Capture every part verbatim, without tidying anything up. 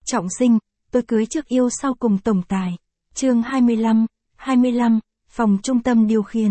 Trọng sinh, tôi cưới trước yêu sau cùng tổng tài. Chương hai mươi lăm, hai mươi lăm, phòng trung tâm điều khiển.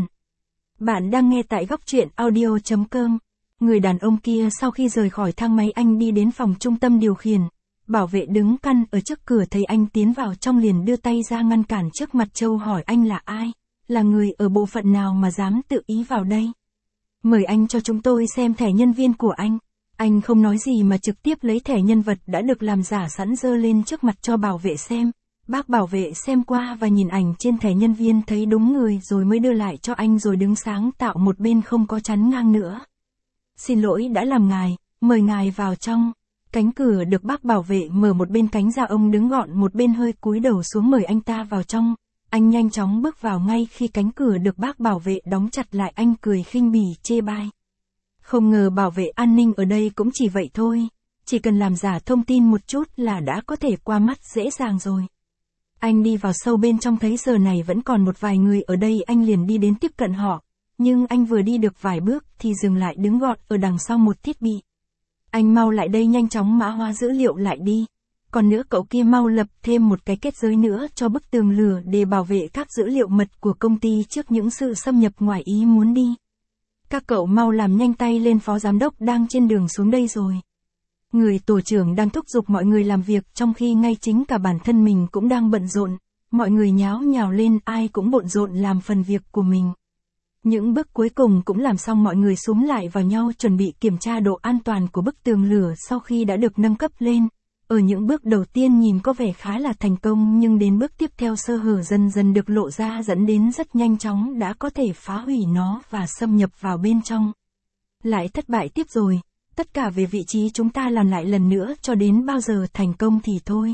Bạn đang nghe tại góc truyện audio chấm com. Người đàn ông kia sau khi rời khỏi thang máy anh đi đến phòng trung tâm điều khiển. Bảo vệ đứng căn ở trước cửa thấy anh tiến vào trong liền đưa tay ra ngăn cản trước mặt Châu hỏi anh là ai, là người ở bộ phận nào mà dám tự ý vào đây. Mời anh cho chúng tôi xem thẻ nhân viên của anh. Anh không nói gì mà trực tiếp lấy thẻ nhân vật đã được làm giả sẵn dơ lên trước mặt cho bảo vệ xem. Bác bảo vệ xem qua và nhìn ảnh trên thẻ nhân viên thấy đúng người rồi mới đưa lại cho anh rồi đứng sáng tạo một bên không có chắn ngang nữa. Xin lỗi đã làm ngài, mời ngài vào trong. Cánh cửa được bác bảo vệ mở một bên cánh ra ông đứng gọn một bên hơi cúi đầu xuống mời anh ta vào trong. Anh nhanh chóng bước vào ngay khi cánh cửa được bác bảo vệ đóng chặt lại anh cười khinh bỉ chê bai. Không ngờ bảo vệ an ninh ở đây cũng chỉ vậy thôi, chỉ cần làm giả thông tin một chút là đã có thể qua mắt dễ dàng rồi. Anh đi vào sâu bên trong thấy giờ này vẫn còn một vài người ở đây anh liền đi đến tiếp cận họ, nhưng anh vừa đi được vài bước thì dừng lại đứng gọn ở đằng sau một thiết bị. Anh mau lại đây nhanh chóng mã hóa dữ liệu lại đi. Còn nữa cậu kia mau lập thêm một cái kết giới nữa cho bức tường lửa để bảo vệ các dữ liệu mật của công ty trước những sự xâm nhập ngoài ý muốn đi. Các cậu mau làm nhanh tay lên, phó giám đốc đang trên đường xuống đây rồi. Người tổ trưởng đang thúc giục mọi người làm việc trong khi ngay chính cả bản thân mình cũng đang bận rộn. Mọi người nháo nhào lên, ai cũng bận rộn làm phần việc của mình. Những bước cuối cùng cũng làm xong, mọi người xúm lại vào nhau chuẩn bị kiểm tra độ an toàn của bức tường lửa sau khi đã được nâng cấp lên. Ở những bước đầu tiên nhìn có vẻ khá là thành công nhưng đến bước tiếp theo sơ hở dần dần được lộ ra dẫn đến rất nhanh chóng đã có thể phá hủy nó và xâm nhập vào bên trong. Lại thất bại tiếp rồi, tất cả về vị trí chúng ta làm lại lần nữa cho đến bao giờ thành công thì thôi.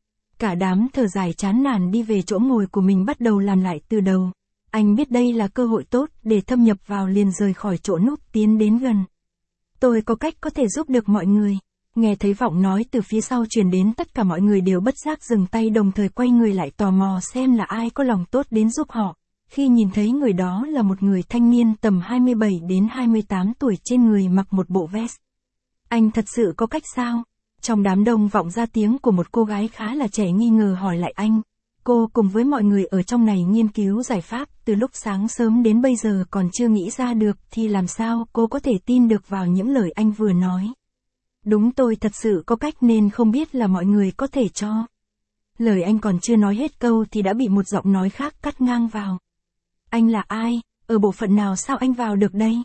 Cả đám thở dài chán nản đi về chỗ ngồi của mình bắt đầu làm lại từ đầu. Anh biết đây là cơ hội tốt để thâm nhập vào liền rời khỏi chỗ núp tiến đến gần. Tôi có cách có thể giúp được mọi người. Nghe thấy giọng nói từ phía sau truyền đến, tất cả mọi người đều bất giác dừng tay đồng thời quay người lại tò mò xem là ai có lòng tốt đến giúp họ. Khi nhìn thấy người đó là một người thanh niên tầm hai mươi bảy đến hai mươi tám tuổi trên người mặc một bộ vest. Anh thật sự có cách sao? Trong đám đông vọng ra tiếng của một cô gái khá là trẻ nghi ngờ hỏi lại anh. Cô cùng với mọi người ở trong này nghiên cứu giải pháp từ lúc sáng sớm đến bây giờ còn chưa nghĩ ra được thì làm sao cô có thể tin được vào những lời anh vừa nói. Đúng, tôi thật sự có cách nên không biết là mọi người có thể cho. Lời anh còn chưa nói hết câu thì đã bị một giọng nói khác cắt ngang vào. Anh là ai? Ở bộ phận nào sao anh vào được đây?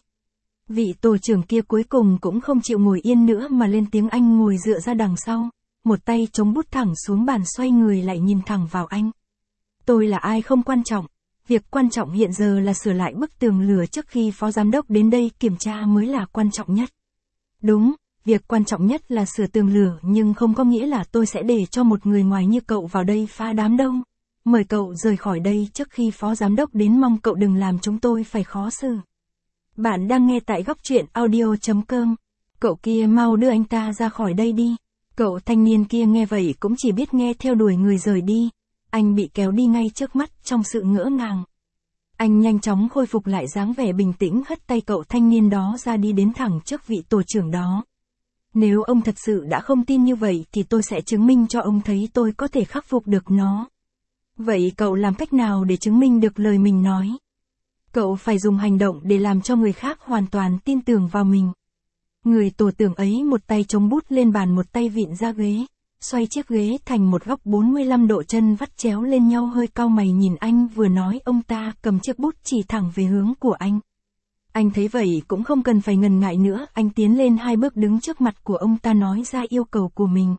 Vị tổ trưởng kia cuối cùng cũng không chịu ngồi yên nữa mà lên tiếng. Anh ngồi dựa ra đằng sau, một tay chống bút thẳng xuống bàn xoay người lại nhìn thẳng vào anh. Tôi là ai không quan trọng, việc quan trọng hiện giờ là sửa lại bức tường lửa trước khi phó giám đốc đến đây kiểm tra mới là quan trọng nhất. Đúng. Việc quan trọng nhất là sửa tường lửa nhưng không có nghĩa là tôi sẽ để cho một người ngoài như cậu vào đây phá đám đông. Mời cậu rời khỏi đây trước khi phó giám đốc đến, mong cậu đừng làm chúng tôi phải khó xử. Bạn đang nghe tại góc truyện audio chấm com. Cậu kia mau đưa anh ta ra khỏi đây đi. Cậu thanh niên kia nghe vậy cũng chỉ biết nghe theo đuổi người rời đi. Anh bị kéo đi ngay trước mắt trong sự ngỡ ngàng. Anh nhanh chóng khôi phục lại dáng vẻ bình tĩnh, hất tay cậu thanh niên đó ra đi đến thẳng trước vị tổ trưởng đó. Nếu ông thật sự đã không tin như vậy thì tôi sẽ chứng minh cho ông thấy tôi có thể khắc phục được nó. Vậy cậu làm cách nào để chứng minh được lời mình nói? Cậu phải dùng hành động để làm cho người khác hoàn toàn tin tưởng vào mình. Người tổ trưởng ấy một tay chống bút lên bàn, một tay vịn ra ghế, xoay chiếc ghế thành một góc bốn mươi lăm độ, chân vắt chéo lên nhau, hơi cau mày nhìn anh vừa nói. Ông ta cầm chiếc bút chỉ thẳng về hướng của anh. Anh thấy vậy cũng không cần phải ngần ngại nữa, anh tiến lên hai bước đứng trước mặt của ông ta nói ra yêu cầu của mình.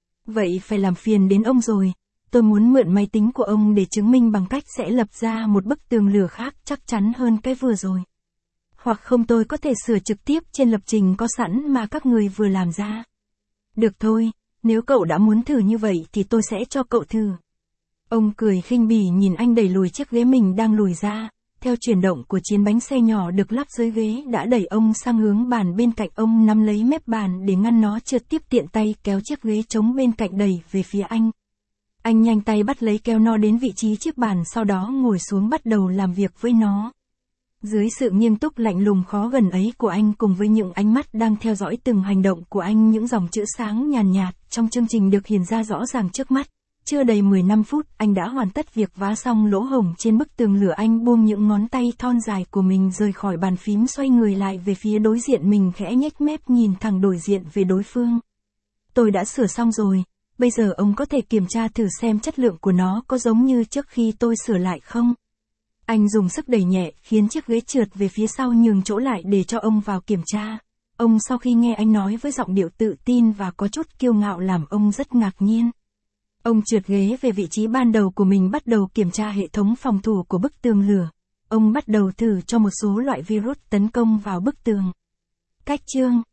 Vậy phải làm phiền đến ông rồi, tôi muốn mượn máy tính của ông để chứng minh bằng cách sẽ lập ra một bức tường lửa khác chắc chắn hơn cái vừa rồi. Hoặc không tôi có thể sửa trực tiếp trên lập trình có sẵn mà các người vừa làm ra. Được thôi, nếu cậu đã muốn thử như vậy thì tôi sẽ cho cậu thử. Ông cười khinh bỉ nhìn anh đẩy lùi chiếc ghế mình đang lùi ra. Theo chuyển động của chiến bánh xe nhỏ được lắp dưới ghế đã đẩy ông sang hướng bàn bên cạnh, ông nắm lấy mép bàn để ngăn nó trượt tiếp, tiện tay kéo chiếc ghế trống bên cạnh đẩy về phía anh. Anh nhanh tay bắt lấy kéo nó đến vị trí chiếc bàn, sau đó ngồi xuống bắt đầu làm việc với nó. Dưới sự nghiêm túc lạnh lùng khó gần ấy của anh cùng với những ánh mắt đang theo dõi từng hành động của anh, những dòng chữ sáng nhàn nhạt, nhạt trong chương trình được hiển ra rõ ràng trước mắt. Chưa đầy mười lăm phút, anh đã hoàn tất việc vá xong lỗ hổng trên bức tường lửa. Anh buông những ngón tay thon dài của mình rời khỏi bàn phím, xoay người lại về phía đối diện mình, khẽ nhếch mép nhìn thẳng đối diện về đối phương. Tôi đã sửa xong rồi, bây giờ ông có thể kiểm tra thử xem chất lượng của nó có giống như trước khi tôi sửa lại không? Anh dùng sức đẩy nhẹ, khiến chiếc ghế trượt về phía sau, nhường chỗ lại để cho ông vào kiểm tra. Ông sau khi nghe anh nói với giọng điệu tự tin và có chút kiêu ngạo làm ông rất ngạc nhiên. Ông trượt ghế về vị trí ban đầu của mình, bắt đầu kiểm tra hệ thống phòng thủ của bức tường lửa. Ông bắt đầu thử cho một số loại virus tấn công vào bức tường. Cách chương